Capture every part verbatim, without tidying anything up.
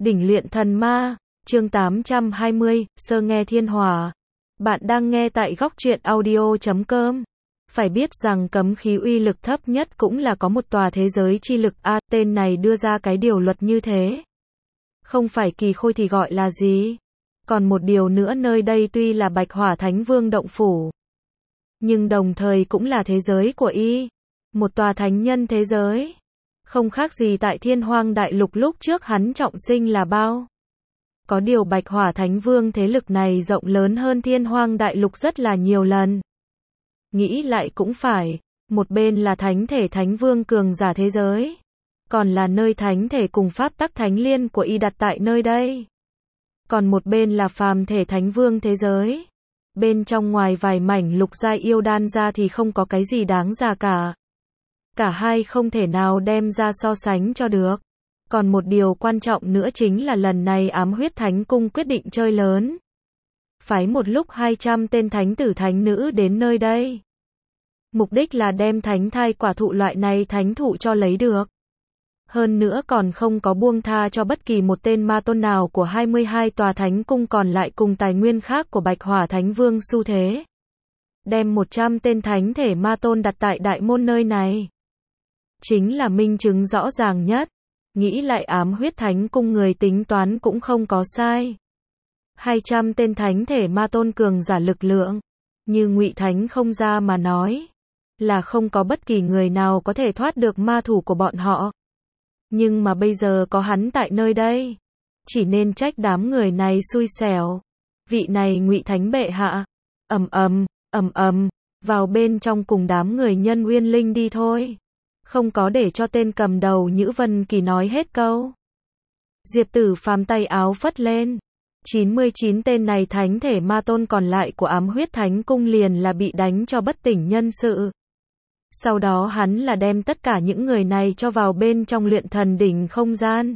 Đỉnh luyện thần ma, chương tám trăm hai mươi, sơ nghe thiên hỏa. Bạn đang nghe tại góc truyện audio chấm com. Phải biết rằng cấm khí uy lực thấp nhất cũng là có một tòa thế giới chi lực A, tên này đưa ra cái điều luật như thế. Không phải kỳ khôi thì gọi là gì? Còn một điều nữa, nơi đây tuy là Bạch Hỏa Thánh Vương động phủ, nhưng đồng thời cũng là thế giới của y. Một tòa thánh nhân thế giới. Không khác gì tại Thiên Hoang Đại Lục lúc trước hắn trọng sinh là bao. Có điều Bạch Hỏa Thánh Vương thế lực này rộng lớn hơn Thiên Hoang Đại Lục rất là nhiều lần. Nghĩ lại cũng phải, một bên là thánh thể Thánh Vương cường giả thế giới, còn là nơi thánh thể cùng pháp tắc thánh liên của y đặt tại nơi đây. Còn một bên là phàm thể Thánh Vương thế giới. Bên trong ngoài vài mảnh lục giai yêu đan ra thì không có cái gì đáng giá cả. Cả hai không thể nào đem ra so sánh cho được. Còn một điều quan trọng nữa chính là lần này Ám Huyết Thánh Cung quyết định chơi lớn. Phái một lúc hai trăm tên thánh tử thánh nữ đến nơi đây. Mục đích là đem thánh thai quả thụ loại này thánh thụ cho lấy được. Hơn nữa còn không có buông tha cho bất kỳ một tên ma tôn nào của hai mươi hai tòa thánh cung còn lại cùng tài nguyên khác của Bạch Hỏa Thánh Vương xu thế. Đem một trăm tên thánh thể ma tôn đặt tại đại môn nơi này. Chính là minh chứng rõ ràng nhất. Nghĩ lại Ám Huyết Thánh Cung người tính toán cũng không có sai. hai trăm tên thánh thể ma tôn cường giả lực lượng. Như Ngụy Thánh không ra mà nói. Là không có bất kỳ người nào có thể thoát được ma thủ của bọn họ. Nhưng mà bây giờ có hắn tại nơi đây. Chỉ nên trách đám người này xui xẻo. Vị này Ngụy Thánh bệ hạ. Ầm ầm, ầm ầm, vào bên trong cùng đám người Nhân Uyên Linh đi thôi. Không có để cho tên cầm đầu Nhữ Vân Kỳ nói hết câu. Diệp Tử Phàm tay áo phất lên. chín mươi chín tên này thánh thể ma tôn còn lại của Ám Huyết Thánh Cung liền là bị đánh cho bất tỉnh nhân sự. Sau đó hắn là đem tất cả những người này cho vào bên trong luyện thần đỉnh không gian.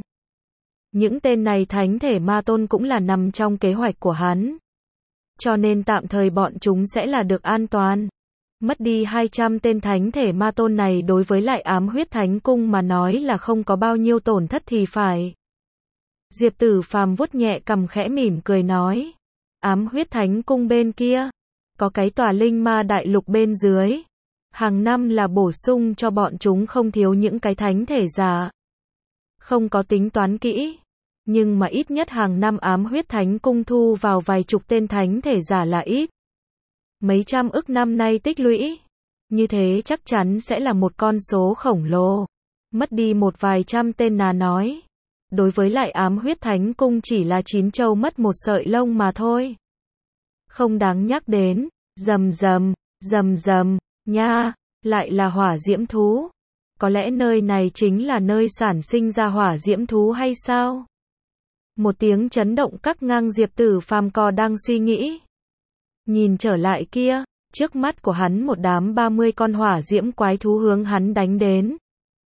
Những tên này thánh thể ma tôn cũng là nằm trong kế hoạch của hắn. Cho nên tạm thời bọn chúng sẽ là được an toàn. Mất đi hai trăm tên thánh thể ma tôn này đối với lại Ám Huyết Thánh Cung mà nói là không có bao nhiêu tổn thất thì phải. Diệp Tử Phàm vuốt nhẹ cằm khẽ mỉm cười nói. Ám Huyết Thánh Cung bên kia, có cái tòa linh ma đại lục bên dưới. Hàng năm là bổ sung cho bọn chúng không thiếu những cái thánh thể giả. Không có tính toán kỹ. Nhưng mà ít nhất hàng năm Ám Huyết Thánh Cung thu vào vài chục tên thánh thể giả là ít. Mấy trăm ức năm nay tích lũy. Như thế chắc chắn sẽ là một con số khổng lồ. Mất đi một vài trăm tên là nói. Đối với lại Ám Huyết Thánh Cung chỉ là chín châu mất một sợi lông mà thôi. Không đáng nhắc đến. Rầm rầm, rầm rầm, nha, lại là hỏa diễm thú. Có lẽ nơi này chính là nơi sản sinh ra hỏa diễm thú hay sao? Một tiếng chấn động cắt ngang Diệp Tử Phàm cò đang suy nghĩ. Nhìn trở lại kia, trước mắt của hắn một đám ba mươi con hỏa diễm quái thú hướng hắn đánh đến.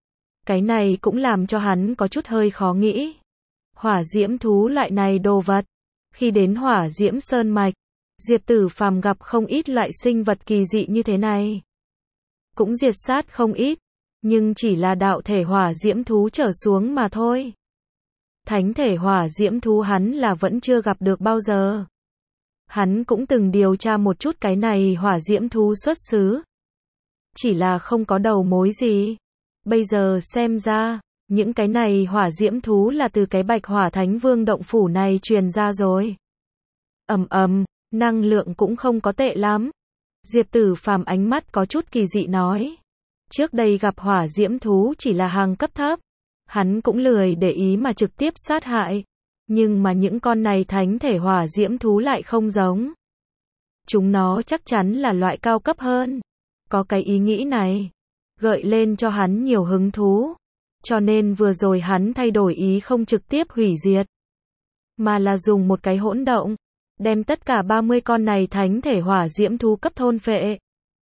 Cái này cũng làm cho hắn có chút hơi khó nghĩ. Hỏa diễm thú loại này đồ vật. Khi đến hỏa diễm sơn mạch, Diệp Tử Phàm gặp không ít loại sinh vật kỳ dị như thế này. Cũng diệt sát không ít, nhưng chỉ là đạo thể hỏa diễm thú trở xuống mà thôi. Thánh thể hỏa diễm thú hắn là vẫn chưa gặp được bao giờ. Hắn cũng từng điều tra một chút cái này hỏa diễm thú xuất xứ. Chỉ là không có đầu mối gì. Bây giờ xem ra, những cái này hỏa diễm thú là từ cái Bạch Hỏa Thánh Vương động phủ này truyền ra rồi. Ầm ầm, năng lượng cũng không có tệ lắm. Diệp Tử Phàm ánh mắt có chút kỳ dị nói. Trước đây gặp hỏa diễm thú chỉ là hàng cấp thấp. Hắn cũng lười để ý mà trực tiếp sát hại. Nhưng mà những con này thánh thể hỏa diễm thú lại không giống. Chúng nó chắc chắn là loại cao cấp hơn. Có cái ý nghĩ này gợi lên cho hắn nhiều hứng thú. Cho nên vừa rồi hắn thay đổi ý không trực tiếp hủy diệt. Mà là dùng một cái hỗn động. Đem tất cả ba mươi con này thánh thể hỏa diễm thú cấp thôn phệ.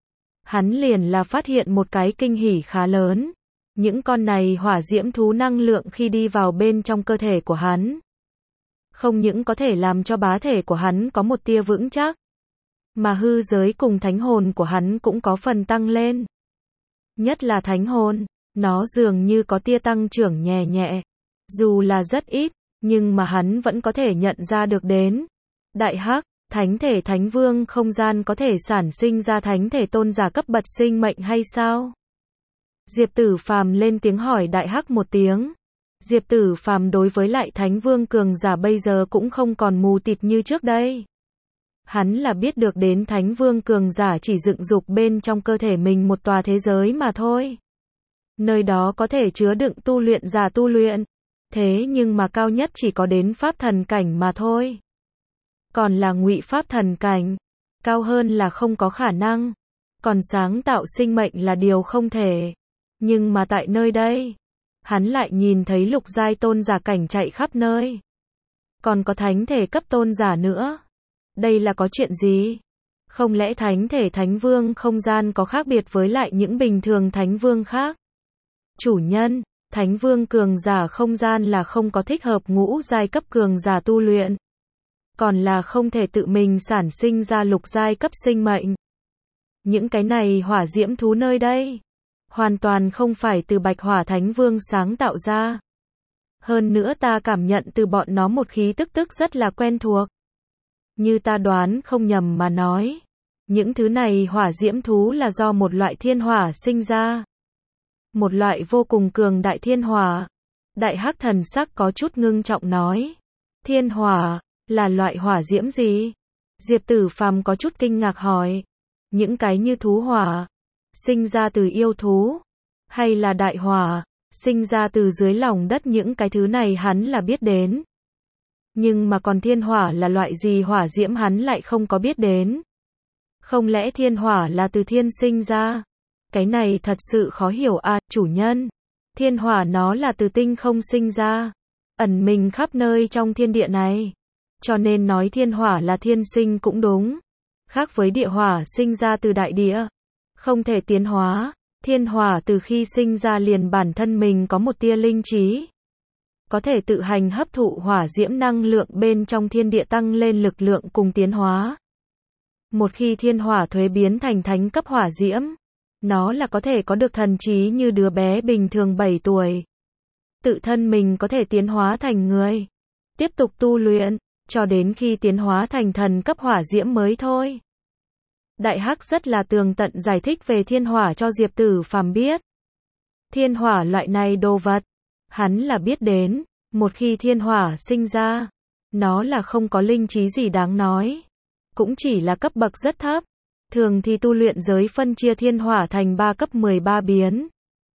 Hắn liền là phát hiện một cái kinh hỉ khá lớn. Những con này hỏa diễm thú năng lượng khi đi vào bên trong cơ thể của hắn. Không những có thể làm cho bá thể của hắn có một tia vững chắc. Mà hư giới cùng thánh hồn của hắn cũng có phần tăng lên. Nhất là thánh hồn, nó dường như có tia tăng trưởng nhẹ nhẹ. Dù là rất ít, Nhưng mà hắn vẫn có thể nhận ra được đến. Đại hắc, thánh thể thánh vương không gian có thể sản sinh ra thánh thể tôn giả cấp bậc sinh mệnh hay sao? Diệp Tử Phàm lên tiếng hỏi Đại hắc một tiếng. Diệp Tử Phàm đối với lại thánh vương cường giả bây giờ cũng không còn mù tịt như trước đây. Hắn là biết được đến thánh vương cường giả chỉ dựng dục bên trong cơ thể mình một tòa thế giới mà thôi. Nơi đó có thể chứa đựng tu luyện giả tu luyện. Thế nhưng mà cao nhất chỉ có đến pháp thần cảnh mà thôi. Còn là ngụy pháp thần cảnh. Cao hơn là không có khả năng. Còn sáng tạo sinh mệnh là điều không thể. Nhưng mà tại nơi đây, hắn lại nhìn thấy lục giai tôn giả cảnh chạy khắp nơi. Còn có thánh thể cấp tôn giả nữa. Đây là có chuyện gì? Không lẽ thánh thể thánh vương không gian có khác biệt với lại những bình thường thánh vương khác? Chủ nhân, thánh vương cường giả không gian là không có thích hợp ngũ giai cấp cường giả tu luyện. Còn là không thể tự mình sản sinh ra lục giai cấp sinh mệnh. Những cái này hỏa diễm thú nơi đây, hoàn toàn không phải từ bạch hỏa thánh vương sáng tạo ra. Hơn nữa ta cảm nhận từ bọn nó một khí tức tức rất là quen thuộc. Như ta đoán không nhầm mà nói, những thứ này hỏa diễm thú là do một loại thiên hỏa sinh ra. Một loại vô cùng cường đại thiên hỏa. Đại hắc thần sắc có chút ngưng trọng nói. Thiên hỏa, là loại hỏa diễm gì? Diệp Tử Phàm có chút kinh ngạc hỏi. Những cái như thú hỏa, sinh ra từ yêu thú, hay là đại hỏa, sinh ra từ dưới lòng đất, những cái thứ này hắn là biết đến. Nhưng mà còn thiên hỏa là loại gì hỏa diễm hắn lại không có biết đến. Không lẽ thiên hỏa là từ thiên sinh ra? Cái này thật sự khó hiểu à, chủ nhân. Thiên hỏa nó là từ tinh không sinh ra, ẩn mình khắp nơi trong thiên địa này. Cho nên nói thiên hỏa là thiên sinh cũng đúng. Khác với địa hỏa sinh ra từ đại địa, không thể tiến hóa. Thiên hỏa từ khi sinh ra liền bản thân mình có một tia linh trí, có thể tự hành hấp thụ hỏa diễm năng lượng bên trong thiên địa tăng lên lực lượng cùng tiến hóa. Một khi thiên hỏa thuế biến thành thánh cấp hỏa diễm, nó là có thể có được thần trí như đứa bé bình thường bảy tuổi. Tự thân mình có thể tiến hóa thành người, tiếp tục tu luyện, cho đến khi tiến hóa thành thần cấp hỏa diễm mới thôi. Đại hắc rất là tường tận giải thích về thiên hỏa cho Diệp Tử Phàm biết. Thiên hỏa loại này đồ vật, hắn là biết đến, một khi thiên hỏa sinh ra, nó là không có linh trí gì đáng nói, cũng chỉ là cấp bậc rất thấp. Thường thì tu luyện giới phân chia thiên hỏa thành ba cấp mười ba biến.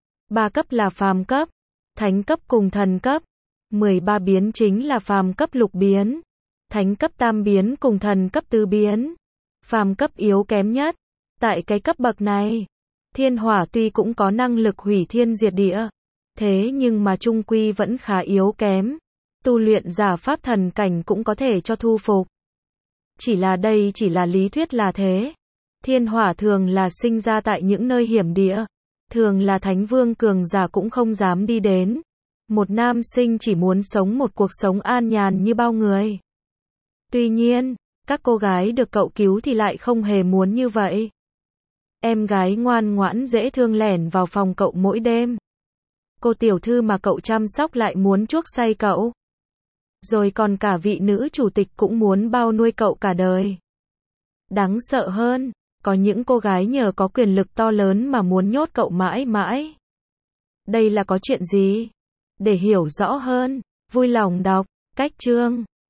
ba cấp là phàm cấp, thánh cấp cùng thần cấp. mười ba biến chính là phàm cấp lục biến, thánh cấp tam biến cùng thần cấp tứ biến. Phàm cấp yếu kém nhất. Tại cái cấp bậc này, thiên hỏa tuy cũng có năng lực hủy thiên diệt địa, thế nhưng mà chung quy vẫn khá yếu kém. Tu luyện giả pháp thần cảnh cũng có thể cho thu phục. Chỉ là đây chỉ là lý thuyết là thế. Thiên hỏa thường là sinh ra tại những nơi hiểm địa, thường là thánh vương cường giả cũng không dám đi đến. Một nam sinh chỉ muốn sống một cuộc sống an nhàn như bao người. Tuy nhiên, các cô gái được cậu cứu thì lại không hề muốn như vậy. Em gái ngoan ngoãn dễ thương lẻn vào phòng cậu mỗi đêm. Cô tiểu thư mà cậu chăm sóc lại muốn chuốc say cậu. Rồi còn cả vị nữ chủ tịch cũng muốn bao nuôi cậu cả đời. Đáng sợ hơn, có những cô gái nhờ có quyền lực to lớn mà muốn nhốt cậu mãi mãi. Đây là có chuyện gì? Để hiểu rõ hơn, vui lòng đọc cách chương